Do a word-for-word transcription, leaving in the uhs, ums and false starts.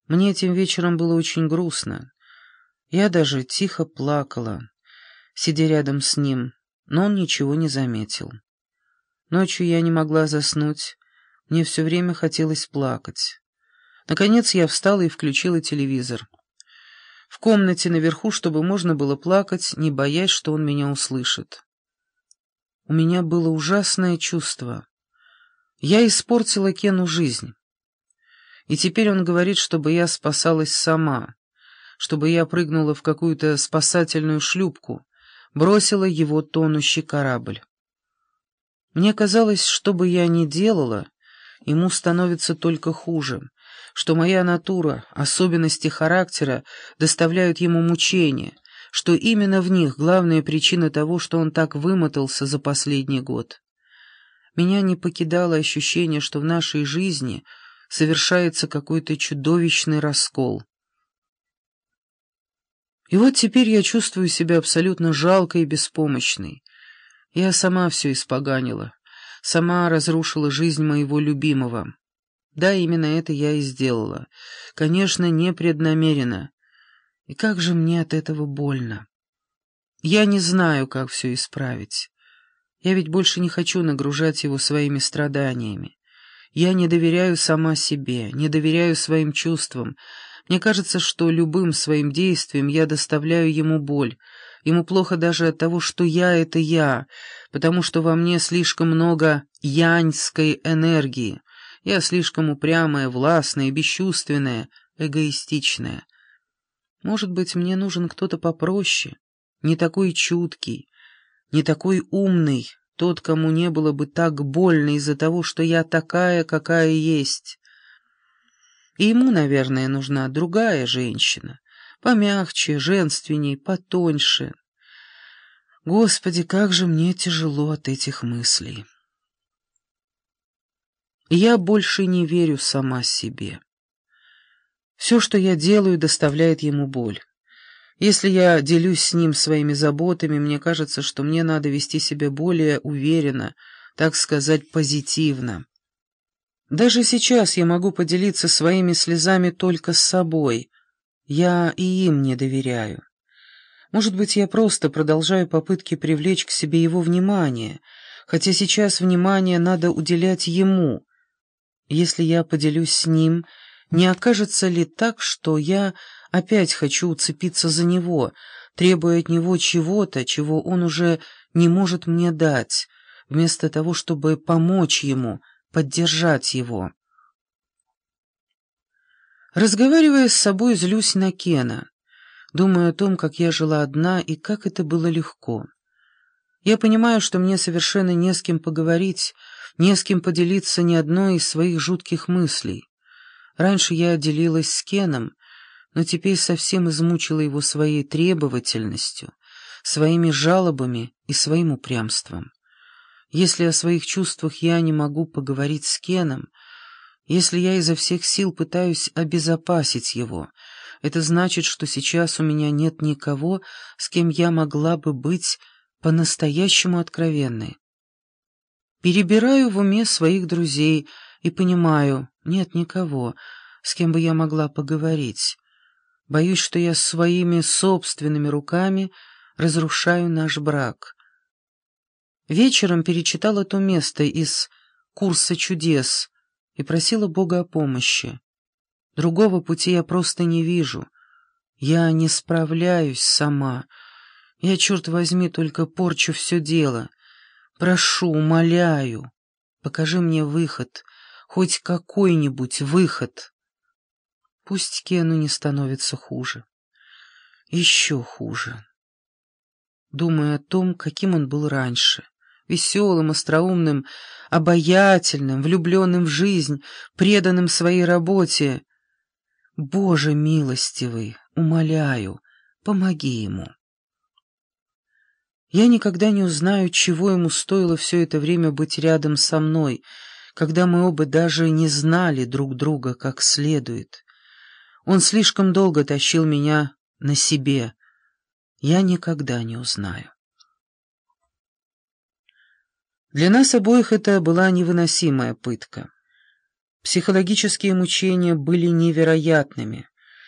Мне этим вечером было очень грустно. Я даже тихо плакала, сидя рядом с ним, но он ничего не заметил. Ночью я не могла заснуть, мне все время хотелось плакать. Наконец я встала и включила телевизор. В комнате наверху, чтобы можно было плакать, не боясь, что он меня услышит. У меня было ужасное чувство. Я испортила Кену жизнь. И теперь он говорит, чтобы я спасалась сама, чтобы я прыгнула в какую-то спасательную шлюпку, бросила его тонущий корабль. Мне казалось, что бы я ни делала, ему становится только хуже, что моя натура, особенности характера доставляют ему мучения, что именно в них главная причина того, что он так вымотался за последний год. Меня не покидало ощущение, что в нашей жизни совершается какой-то чудовищный раскол. И вот теперь я чувствую себя абсолютно жалкой и беспомощной. Я сама все испоганила, сама разрушила жизнь моего любимого. Да, именно это я и сделала. Конечно, непреднамеренно. И как же мне от этого больно. Я не знаю, как все исправить. Я ведь больше не хочу нагружать его своими страданиями. Я не доверяю сама себе, не доверяю своим чувствам. Мне кажется, что любым своим действием я доставляю ему боль. Ему плохо даже от того, что я — это я, потому что во мне слишком много яньской энергии. Я слишком упрямая, властная, бесчувственная, эгоистичная. Может быть, мне нужен кто-то попроще, не такой чуткий, не такой умный, тот, кому не было бы так больно из-за того, что я такая, какая есть. И ему, наверное, нужна другая женщина, помягче, женственней, потоньше. Господи, как же мне тяжело от этих мыслей. Я больше не верю сама себе. Все, что я делаю, доставляет ему боль. Если я делюсь с ним своими заботами, мне кажется, что мне надо вести себя более уверенно, так сказать, позитивно. Даже сейчас я могу поделиться своими слезами только с собой. Я и им не доверяю. Может быть, я просто продолжаю попытки привлечь к себе его внимание, хотя сейчас внимание надо уделять ему. Если я поделюсь с ним, не окажется ли так, что я опять хочу уцепиться за него, требуя от него чего-то, чего он уже не может мне дать, вместо того, чтобы помочь ему, поддержать его? Разговаривая с собой, злюсь на Кена, думаю о том, как я жила одна и как это было легко. Я понимаю, что мне совершенно не с кем поговорить, не с кем поделиться ни одной из своих жутких мыслей. Раньше я делилась с Кеном, но теперь совсем измучила его своей требовательностью, своими жалобами и своим упрямством. Если о своих чувствах я не могу поговорить с Кеном, если я изо всех сил пытаюсь обезопасить его, это значит, что сейчас у меня нет никого, с кем я могла бы быть по-настоящему откровенной. Перебираю в уме своих друзей и понимаю, нет никого, с кем бы я могла поговорить. Боюсь, что я своими собственными руками разрушаю наш брак. Вечером перечитала то место из «Курса чудес» и просила Бога о помощи. Другого пути я просто не вижу. Я не справляюсь сама. Я, черт возьми, только порчу все дело. Прошу, умоляю, покажи мне выход, хоть какой-нибудь выход. Пусть Кену не становится хуже. Еще хуже. Думаю о том, каким он был раньше. Веселым, остроумным, обаятельным, влюбленным в жизнь, преданным своей работе. Боже милостивый, умоляю, помоги ему. Я никогда не узнаю, чего ему стоило все это время быть рядом со мной, когда мы оба даже не знали друг друга как следует. Он слишком долго тащил меня на себе. Я никогда не узнаю. Для нас обоих это была невыносимая пытка. Психологические мучения были невероятными.